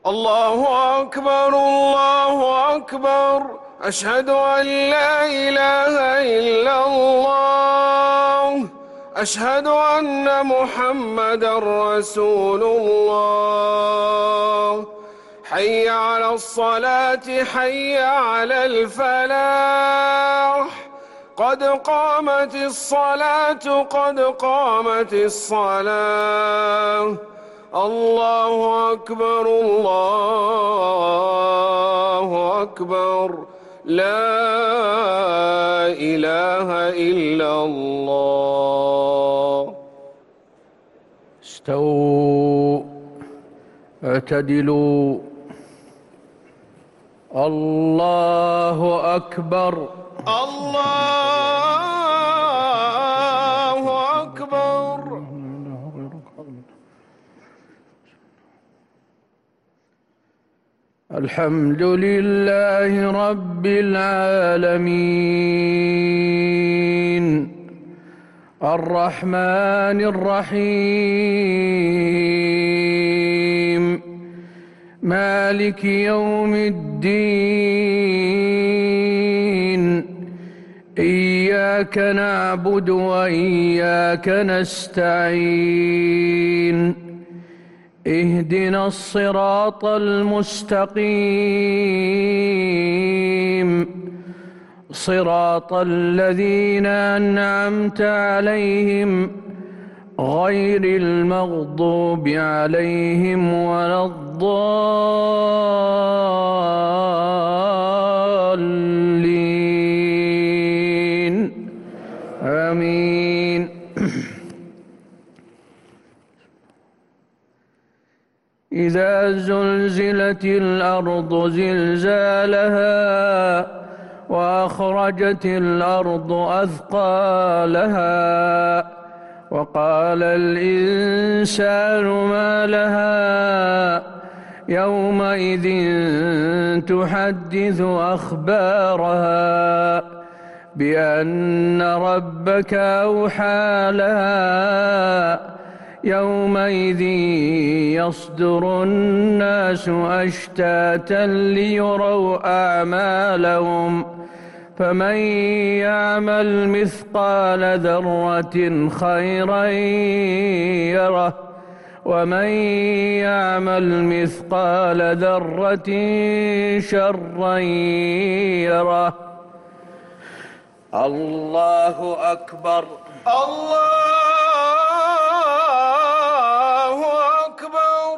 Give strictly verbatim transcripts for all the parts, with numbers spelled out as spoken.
الله أكبر الله أكبر. أشهد أن لا إله إلا الله. أشهد أن محمدًا رسول الله. حي على الصلاة حي على الفلاح. قد قامت الصلاة قد قامت الصلاة. الله أكبر الله أكبر. لا إله إلا الله. استووا اعتدلوا. الله أكبر الله أكبر. الحمد لله رب العالمين الرحمن الرحيم مالك يوم الدين. إياك نعبد وإياك نستعين. اهدنا الصراط المستقيم صراط الذين أنعمت عليهم غير المغضوب عليهم ولا الضالين. آمين. إذا زلزلت الأرض زلزالها وأخرجت الأرض أثقالها وقال الإنسان ما لها يومئذ تحدث أخبارها بأن ربك أوحى لها يومئذ يصدر الناس أشتاتا ليروا أعمالهم فمن يعمل مثقال ذرة خيرا يره ومن يعمل مثقال ذرة شرا يره. الله أكبر. الله أكبر.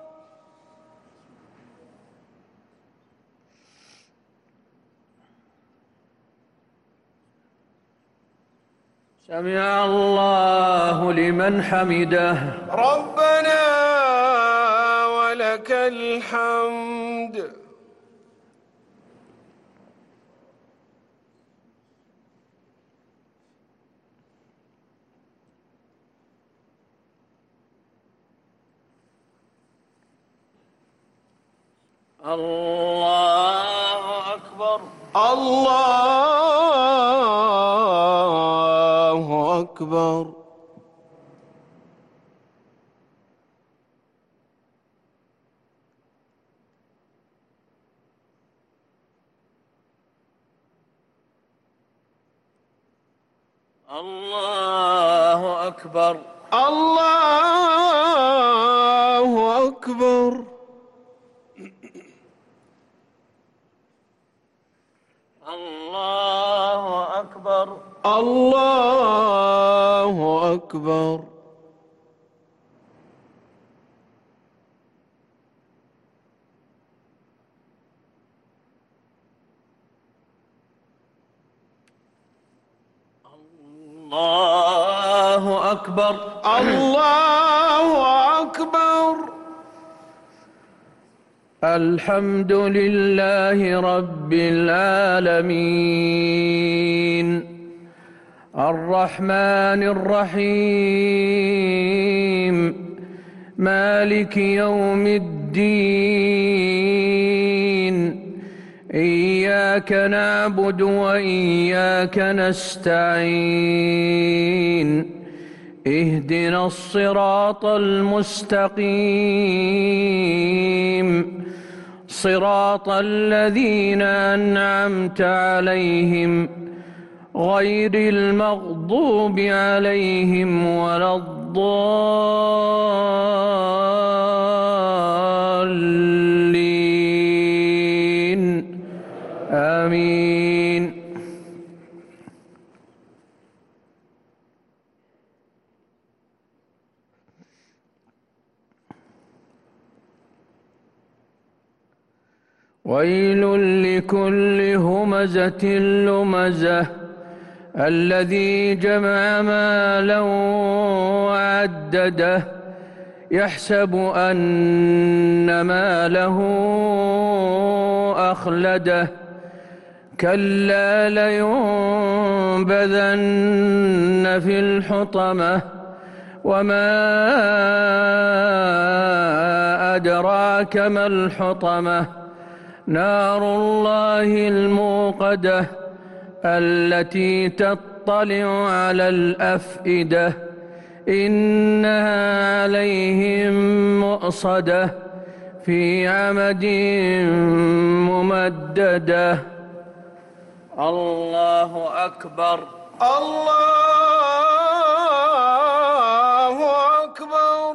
سمع الله لمن حمده. ربنا ولك الحمد. الله أكبر. الله أكبر. الله أكبر. الله أكبر. الله أكبر. الله أكبر. الله أكبر. الله أكبر. الحمد لله رب العالمين الرحمن الرحيم مالك يوم الدين. إياك نعبد وإياك نستعين. اهدنا الصراط المستقيم صراط الذين أنعمت عليهم غير المغضوب عليهم ولا الضالين آمين. ويل لكل همزة لمزة الذي جمع مالا وعدده يحسب أن ماله أخلده كلا لينبذن في الحطمة وما أدراك ما الحطمة نار الله الموقدة التي تطلع على الأفئدة إنها عليهم مؤصدة في عمد ممددة. الله أكبر. الله أكبر.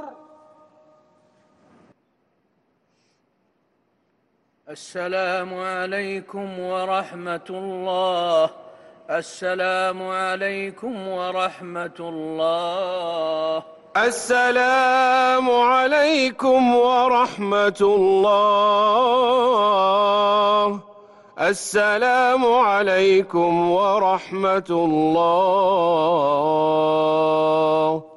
السلام عليكم ورحمة الله. السلام عليكم ورحمة الله. السلام عليكم ورحمة الله. السلام عليكم ورحمة الله.